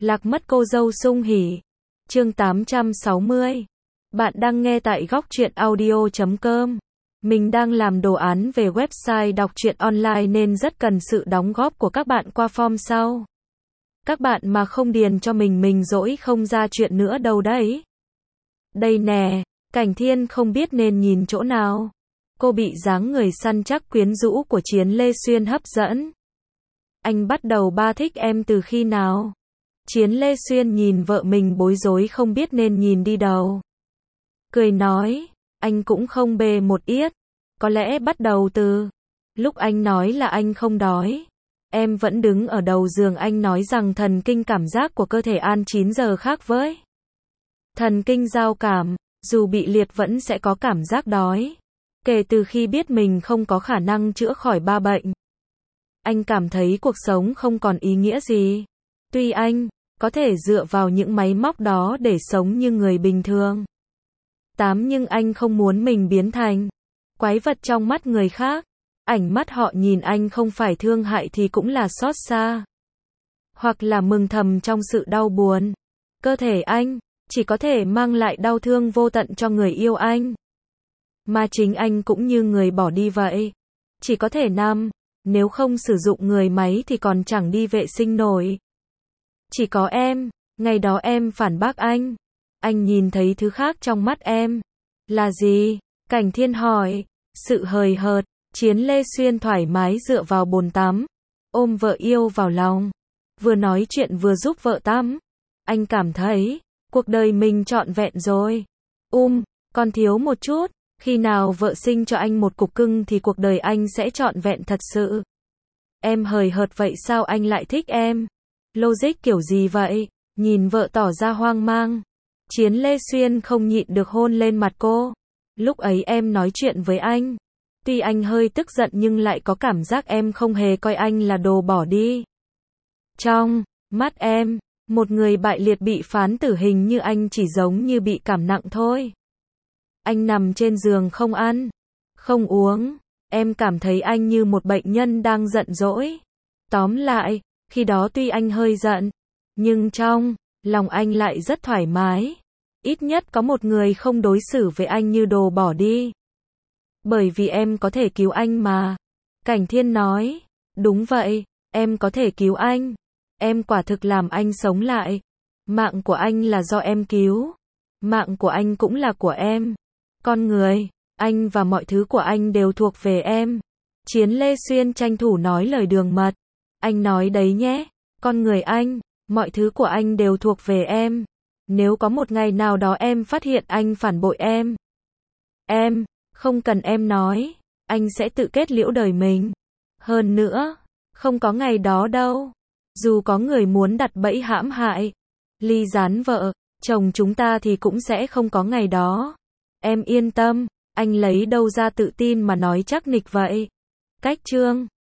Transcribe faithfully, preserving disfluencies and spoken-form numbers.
Lạc mất cô dâu sung hỉ. Chương tám trăm sáu mươi. Bạn đang nghe tại góc truyện audio chấm com. Mình đang làm đồ án về website đọc truyện online nên rất cần sự đóng góp của các bạn qua form sau. Các bạn mà không điền cho mình mình dỗi không ra chuyện nữa đâu đấy. Đây nè, Cảnh Thiên không biết nên nhìn chỗ nào. Cô bị dáng người săn chắc quyến rũ của Chiến Lê Xuyên hấp dẫn. Anh bắt đầu ba thích em từ khi nào? Chiến Lê Xuyên nhìn vợ mình bối rối không biết nên nhìn đi đâu. Cười nói, anh cũng không bê một yết. Có lẽ bắt đầu từ lúc anh nói là anh không đói. Em vẫn đứng ở đầu giường anh nói rằng thần kinh cảm giác của cơ thể ăn chín giờ khác với thần kinh giao cảm, dù bị liệt vẫn sẽ có cảm giác đói. Kể từ khi biết mình không có khả năng chữa khỏi ba bệnh, anh cảm thấy cuộc sống không còn ý nghĩa gì. Tuy anh có thể dựa vào những máy móc đó để sống như người bình thường. Tám nhưng anh không muốn mình biến thành quái vật trong mắt người khác. Ánh mắt họ nhìn anh không phải thương hại thì cũng là xót xa, hoặc là mừng thầm trong sự đau buồn. Cơ thể anh chỉ có thể mang lại đau thương vô tận cho người yêu anh, mà chính anh cũng như người bỏ đi vậy. Chỉ có thể nằm, nếu không sử dụng người máy thì còn chẳng đi vệ sinh nổi. Chỉ có em, ngày đó em phản bác anh. Anh nhìn thấy thứ khác trong mắt em. Là gì? Cảnh Thiên hỏi. Sự hời hợt. Chiến Lê Xuyên thoải mái dựa vào bồn tắm, ôm vợ yêu vào lòng, vừa nói chuyện vừa giúp vợ tắm. Anh cảm thấy cuộc đời mình trọn vẹn rồi. Um, còn thiếu một chút. Khi nào vợ sinh cho anh một cục cưng thì cuộc đời anh sẽ trọn vẹn thật sự. Em hời hợt vậy sao anh lại thích em? Logic kiểu gì vậy? Nhìn vợ tỏ ra hoang mang, Chiến Lê Xuyên không nhịn được hôn lên mặt cô. Lúc ấy em nói chuyện với anh, tuy anh hơi tức giận nhưng lại có cảm giác em không hề coi anh là đồ bỏ đi. Trong mắt em, một người bại liệt bị phán tử hình như anh chỉ giống như bị cảm nặng thôi. Anh nằm trên giường không ăn, không uống. Em cảm thấy anh như một bệnh nhân đang giận dỗi. Tóm lại, khi đó tuy anh hơi giận, nhưng trong lòng anh lại rất thoải mái. Ít nhất có một người không đối xử với anh như đồ bỏ đi. Bởi vì em có thể cứu anh mà. Cảnh Thiên nói. Đúng vậy, em có thể cứu anh. Em quả thực làm anh sống lại. Mạng của anh là do em cứu. Mạng của anh cũng là của em. Con người, anh và mọi thứ của anh đều thuộc về em. Chiến Lê Xuyên tranh thủ nói lời đường mật. Anh nói đấy nhé. Con người anh, mọi thứ của anh đều thuộc về em. Nếu có một ngày nào đó em phát hiện anh phản bội em, em, không cần em nói, anh sẽ tự kết liễu đời mình. Hơn nữa, không có ngày đó đâu. Dù có người muốn đặt bẫy hãm hại, ly gián vợ, chồng chúng ta thì cũng sẽ không có ngày đó. Em yên tâm, anh lấy đâu ra tự tin mà nói chắc nịch vậy. Cách chương